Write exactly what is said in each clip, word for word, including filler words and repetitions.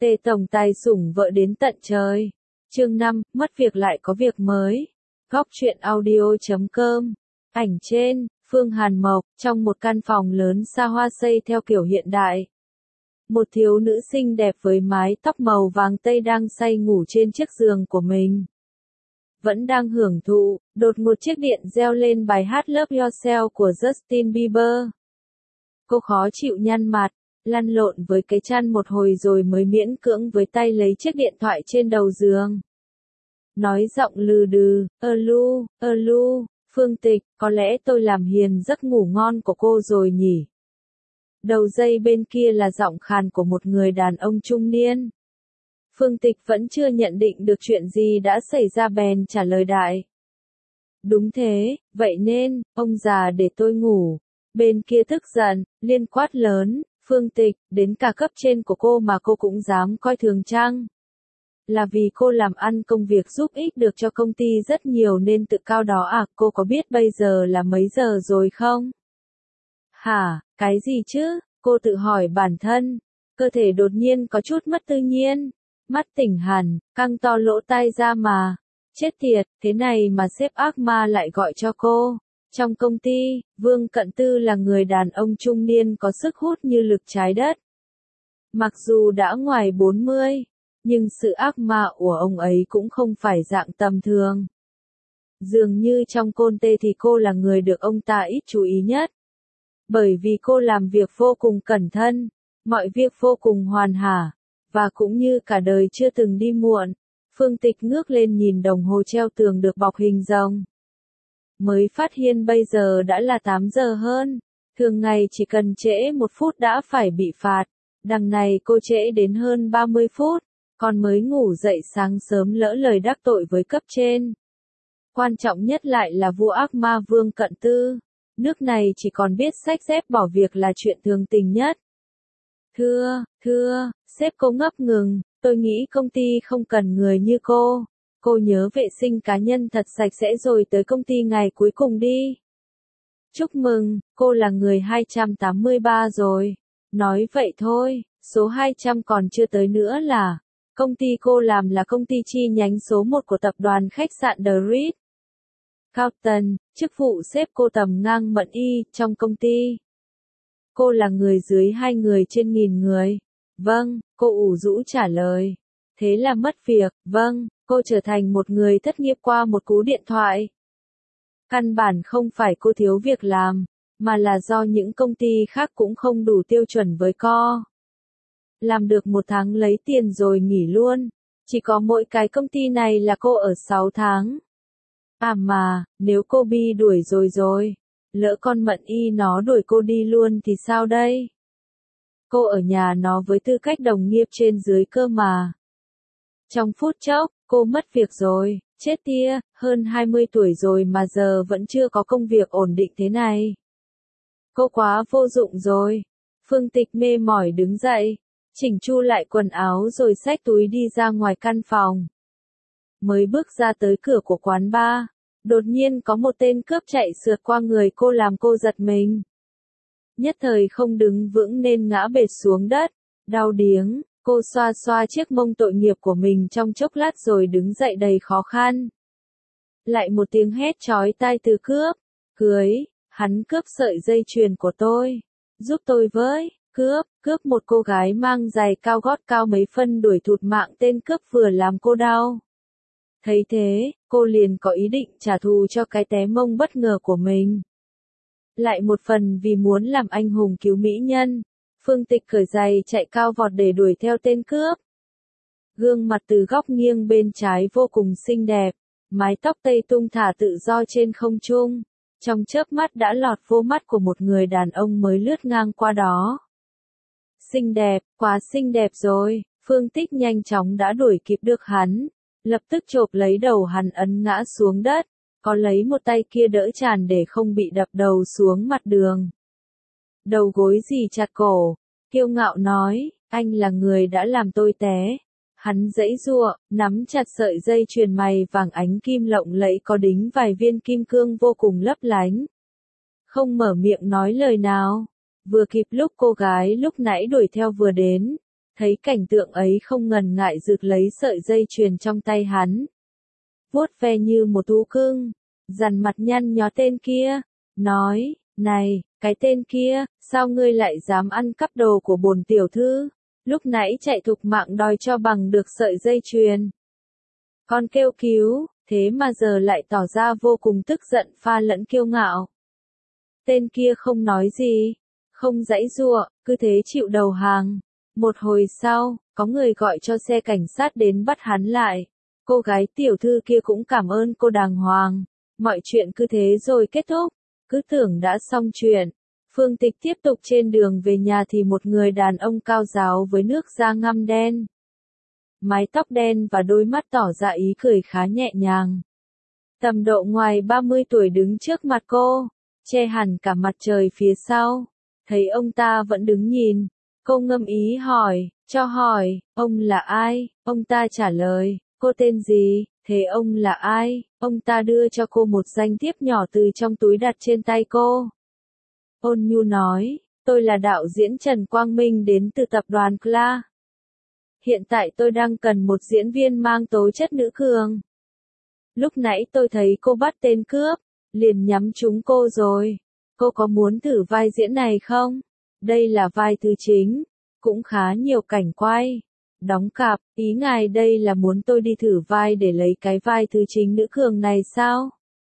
Tề tổng tài sủng vợ đến tận trời. Chương năm, mất việc lại có việc mới. Góc truyện audio chấm com. Ảnh trên, Phương Hàn Mộc, trong một căn phòng lớn xa hoa xây theo kiểu hiện đại. Một thiếu nữ xinh đẹp với mái tóc màu vàng tây đang say ngủ trên chiếc giường của mình. Vẫn đang hưởng thụ, đột ngột chiếc điện reo lên bài hát Love Yourself của Justin Bieber. Cô khó chịu nhăn mặt, lăn lộn với cái chăn một hồi rồi mới miễn cưỡng với tay lấy chiếc điện thoại trên đầu giường. Nói giọng lừ đừ, ơ lu, ơ lu, Phương Tịch, có lẽ tôi làm hiền giấc ngủ ngon của cô rồi nhỉ? Đầu dây bên kia là giọng khàn của một người đàn ông trung niên. Phương Tịch vẫn chưa nhận định được chuyện gì đã xảy ra bèn trả lời đại. Đúng thế, vậy nên, ông già để tôi ngủ. Bên kia tức giận, liên quát lớn, Phương Tịch, đến cả cấp trên của cô mà cô cũng dám coi thường chăng? Là vì cô làm ăn công việc giúp ích được cho công ty rất nhiều nên tự cao đó à, cô có biết bây giờ là mấy giờ rồi không? Hả, cái gì chứ? Cô tự hỏi bản thân, cơ thể đột nhiên có chút mất tự nhiên, mắt tỉnh hẳn, căng to lỗ tai ra mà. Chết tiệt, thế này mà sếp ác ma lại gọi cho cô. Trong công ty, Vương Cận Tư là người đàn ông trung niên có sức hút như lực trái đất. Mặc dù đã ngoài bốn mươi, nhưng sự ác ma của ông ấy cũng không phải dạng tầm thường. Dường như trong côn tê thì cô là người được ông ta ít chú ý nhất. Bởi vì cô làm việc vô cùng cẩn thận, mọi việc vô cùng hoàn hảo, và cũng như cả đời chưa từng đi muộn. Phương Tịch ngước lên nhìn đồng hồ treo tường được bọc hình rồng. Mới phát hiện bây giờ đã là tám giờ hơn, thường ngày chỉ cần trễ một phút đã phải bị phạt, đằng này cô trễ đến hơn ba mươi phút, còn mới ngủ dậy sáng sớm lỡ lời đắc tội với cấp trên. Quan trọng nhất lại là vua ác ma Vương Cận Tư, nước này chỉ còn biết xách dép bỏ việc là chuyện thường tình nhất. Thưa, thưa, sếp cô ngập ngừng, tôi nghĩ công ty không cần người như cô. Cô nhớ vệ sinh cá nhân thật sạch sẽ rồi tới công ty ngày cuối cùng đi. Chúc mừng, cô là người hai trăm tám mươi ba rồi. Nói vậy thôi, số hai trăm còn chưa tới nữa là. Công ty cô làm là công ty chi nhánh số một của tập đoàn khách sạn The Ritz Carlton, chức vụ sếp cô tầm ngang Mận Y trong công ty. Cô là người dưới hai người trên nghìn người. Vâng, cô ủ rũ trả lời. Thế là mất việc, vâng, cô trở thành một người thất nghiệp qua một cú điện thoại. Căn bản không phải cô thiếu việc làm, mà là do những công ty khác cũng không đủ tiêu chuẩn với cô. Làm được một tháng lấy tiền rồi nghỉ luôn, chỉ có mỗi cái công ty này là cô ở sáu tháng. À mà, nếu cô bị đuổi rồi rồi, lỡ con Mận Y nó đuổi cô đi luôn thì sao đây? Cô ở nhà nó với tư cách đồng nghiệp trên dưới cơ mà. Trong phút chốc, cô mất việc rồi, chết tia, hơn hai mươi tuổi rồi mà giờ vẫn chưa có công việc ổn định thế này. Cô quá vô dụng rồi. Phương Tịch mê mỏi đứng dậy, chỉnh chu lại quần áo rồi xách túi đi ra ngoài căn phòng. Mới bước ra tới cửa của quán bar, đột nhiên có một tên cướp chạy sượt qua người cô làm cô giật mình. Nhất thời không đứng vững nên ngã bệt xuống đất, đau điếng. Cô xoa xoa chiếc mông tội nghiệp của mình trong chốc lát rồi đứng dậy đầy khó khăn. Lại một tiếng hét chói tai từ cướp. Cưới, hắn cướp sợi dây chuyền của tôi. Giúp tôi với, cướp, cướp một cô gái mang giày cao gót cao mấy phân đuổi thụt mạng tên cướp vừa làm cô đau. Thấy thế, cô liền có ý định trả thù cho cái té mông bất ngờ của mình. Lại một phần vì muốn làm anh hùng cứu mỹ nhân. Phương Tịch cởi giày chạy cao vọt để đuổi theo tên cướp. Gương mặt từ góc nghiêng bên trái vô cùng xinh đẹp, mái tóc tây tung thả tự do trên không trung, trong chớp mắt đã lọt vô mắt của một người đàn ông mới lướt ngang qua đó. Xinh đẹp, quá xinh đẹp rồi, Phương Tịch nhanh chóng đã đuổi kịp được hắn, lập tức chộp lấy đầu hắn ấn ngã xuống đất, có lấy một tay kia đỡ tràn để không bị đập đầu xuống mặt đường. Đầu gối dì chặt cổ, kiêu ngạo nói, anh là người đã làm tôi té. Hắn giãy giụa, nắm chặt sợi dây chuyền mày vàng ánh kim lộng lẫy có đính vài viên kim cương vô cùng lấp lánh. Không mở miệng nói lời nào. Vừa kịp lúc cô gái lúc nãy đuổi theo vừa đến. thấy cảnh tượng ấy không ngần ngại rực lấy sợi dây chuyền trong tay hắn. Vuốt ve như một thú cưng, dằn mặt nhăn nhó tên kia, nói, này, cái tên kia, sao ngươi lại dám ăn cắp đồ của bổn tiểu thư, lúc nãy chạy thục mạng đòi cho bằng được sợi dây chuyền. Con kêu cứu, thế mà giờ lại tỏ ra vô cùng tức giận pha lẫn kiêu ngạo. Tên kia không nói gì, không giãy giụa, cứ thế chịu đầu hàng. Một hồi sau, có người gọi cho xe cảnh sát đến bắt hắn lại. Cô gái tiểu thư kia cũng cảm ơn cô đàng hoàng. Mọi chuyện cứ thế rồi kết thúc. Cứ tưởng đã xong chuyện. Phương Tịch tiếp tục trên đường về nhà thì một người đàn ông cao ráo với nước da ngăm đen, mái tóc đen và đôi mắt tỏ ra ý cười khá nhẹ nhàng. Tầm độ ngoài ba mươi tuổi đứng trước mặt cô, che hẳn cả mặt trời phía sau. Thấy ông ta vẫn đứng nhìn, cô ngâm ý hỏi, cho hỏi, ông là ai? Ông ta trả lời, cô tên gì? Thế ông là ai? Ông ta đưa cho cô một danh thiếp nhỏ từ trong túi đặt trên tay cô. Ôn nhu nói, tôi là đạo diễn Trần Quang Minh đến từ tập đoàn Cla. Hiện tại tôi đang cần một diễn viên mang tố chất nữ cường. Lúc nãy tôi thấy cô bắt tên cướp, liền nhắm trúng cô rồi. Cô có muốn thử vai diễn này không? Đây là vai thứ chính, cũng khá nhiều cảnh quay. Đóng cặp, ý ngài đây là muốn tôi đi thử vai để lấy cái vai thứ chính nữ cường này sao?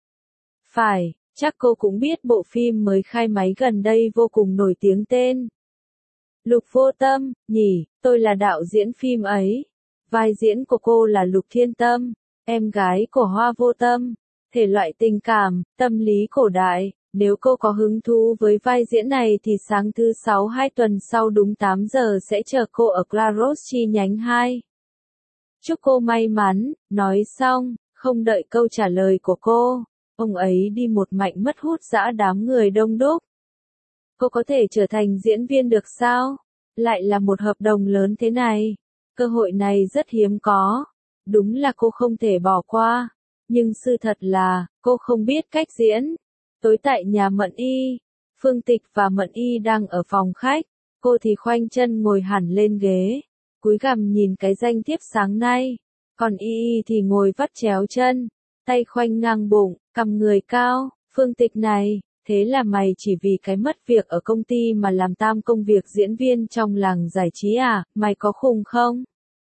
Phải, chắc cô cũng biết bộ phim mới khai máy gần đây vô cùng nổi tiếng tên Lục Vô Tâm, nhỉ, tôi là đạo diễn phim ấy. Vai diễn của cô là Lục Thiên Tâm, em gái của Hoa Vô Tâm. Thể loại tình cảm, tâm lý cổ đại. Nếu cô có hứng thú với vai diễn này thì sáng thứ sáu hai tuần sau đúng tám giờ sẽ chờ cô ở Claros chi nhánh hai. Chúc cô may mắn, nói xong, không đợi câu trả lời của cô, ông ấy đi một mạch mất hút dã đám người đông đúc. Cô có thể trở thành diễn viên được sao? Lại là một hợp đồng lớn thế này. Cơ hội này rất hiếm có. Đúng là cô không thể bỏ qua. Nhưng sự thật là, cô không biết cách diễn. Tối tại nhà Mận Y, Phương Tịch và Mận Y đang ở phòng khách. Cô thì khoanh chân ngồi hẳn lên ghế, cúi gằm nhìn cái danh thiếp sáng nay. Còn Y Y thì ngồi vắt chéo chân, tay khoanh ngang bụng, cằm người cao. Phương Tịch này, thế là mày chỉ vì cái mất việc ở công ty mà làm tam công việc diễn viên trong làng giải trí à, mày có khùng không?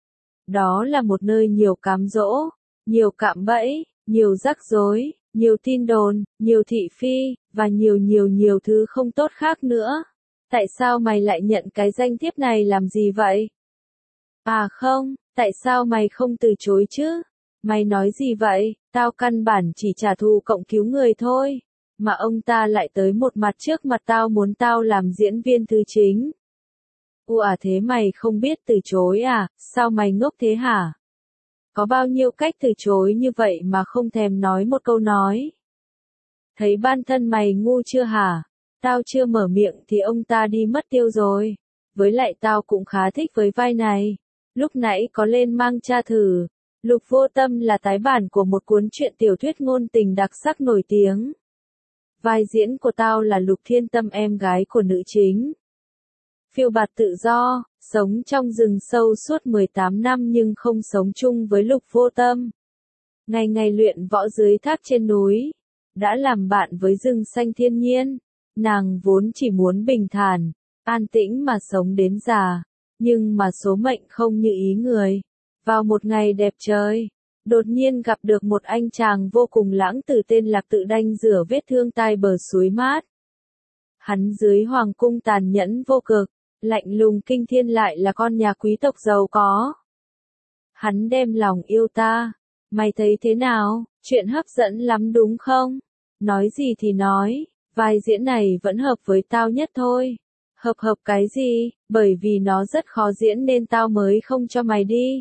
Đó là một nơi nhiều cám dỗ, nhiều cạm bẫy, nhiều rắc rối, nhiều tin đồn, nhiều thị phi, và nhiều nhiều nhiều thứ không tốt khác nữa. Tại sao mày lại nhận cái danh thiếp này làm gì vậy? À không, tại sao mày không từ chối chứ? Mày nói gì vậy? Tao căn bản chỉ trả thù cộng cứu người thôi. Mà ông ta lại tới một mặt trước mặt tao muốn tao làm diễn viên thứ chính. U à thế mày không biết từ chối à, sao mày ngốc thế hả? Có bao nhiêu cách từ chối như vậy mà không thèm nói một câu nói. Thấy bản thân mày ngu chưa hả? Tao chưa mở miệng thì ông ta đi mất tiêu rồi. Với lại tao cũng khá thích với vai này. Lúc nãy có lên mang tra thử. Lục Vô Tâm là tái bản của một cuốn truyện tiểu thuyết ngôn tình đặc sắc nổi tiếng. Vai diễn của tao là Lục Thiên Tâm, em gái của nữ chính. Phiêu bạt tự do, sống trong rừng sâu suốt mười tám năm nhưng không sống chung với Lục Vô Tâm. Ngày ngày luyện võ dưới thác trên núi, đã làm bạn với rừng xanh thiên nhiên. Nàng vốn chỉ muốn bình thản, an tĩnh mà sống đến già, nhưng mà số mệnh không như ý người. Vào một ngày đẹp trời, đột nhiên gặp được một anh chàng vô cùng lãng tử tên Lạc Tự đanh rửa vết thương tai bờ suối mát. Hắn dưới hoàng cung tàn nhẫn vô cực, lạnh lùng kinh thiên lại là con nhà quý tộc giàu có. Hắn đem lòng yêu ta, mày thấy thế nào, chuyện hấp dẫn lắm đúng không? Nói gì thì nói, vai diễn này vẫn hợp với tao nhất thôi. Hợp hợp cái gì, bởi vì nó rất khó diễn nên tao mới không cho mày đi.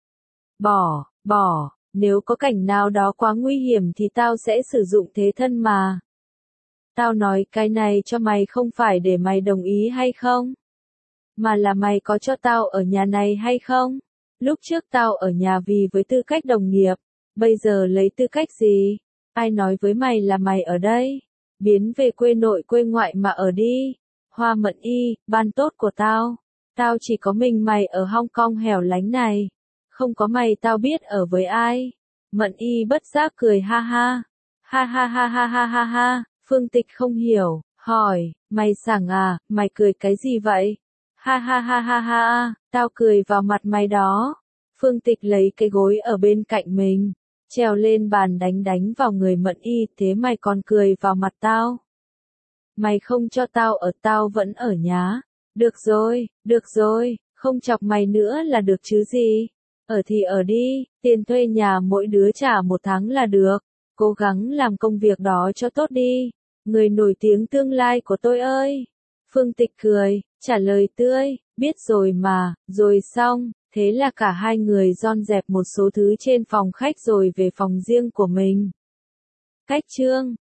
Bỏ, bỏ, nếu có cảnh nào đó quá nguy hiểm thì tao sẽ sử dụng thế thân mà. Tao nói cái này cho mày không phải để mày đồng ý hay không? Mà là mày có cho tao ở nhà này hay không? Lúc trước tao ở nhà vì với tư cách đồng nghiệp, bây giờ lấy tư cách gì? Ai nói với mày là mày ở đây? Biến về quê nội quê ngoại mà ở đi. Hoa Mận Y, ban tốt của tao. Tao chỉ có mình mày ở Hong Kong hẻo lánh này. Không có mày tao biết ở với ai. Mận Y bất giác cười ha ha. Ha ha ha ha ha ha ha. Phương Tịch không hiểu, hỏi, mày sảng à, mày cười cái gì vậy? Ha ha ha ha ha, tao cười vào mặt mày đó. Phương Tịch lấy cái gối ở bên cạnh mình, trèo lên bàn đánh đánh vào người Mận Y, thế mày còn cười vào mặt tao. Mày không cho tao ở, tao vẫn ở nhá. Được rồi, được rồi, không chọc mày nữa là được chứ gì. Ở thì ở đi, tiền thuê nhà mỗi đứa trả một tháng là được. Cố gắng làm công việc đó cho tốt đi. Người nổi tiếng tương lai của tôi ơi. Phương Tịch cười, trả lời tươi, biết rồi mà, rồi xong. Thế là cả hai người dọn dẹp một số thứ trên phòng khách rồi về phòng riêng của mình. Cách chương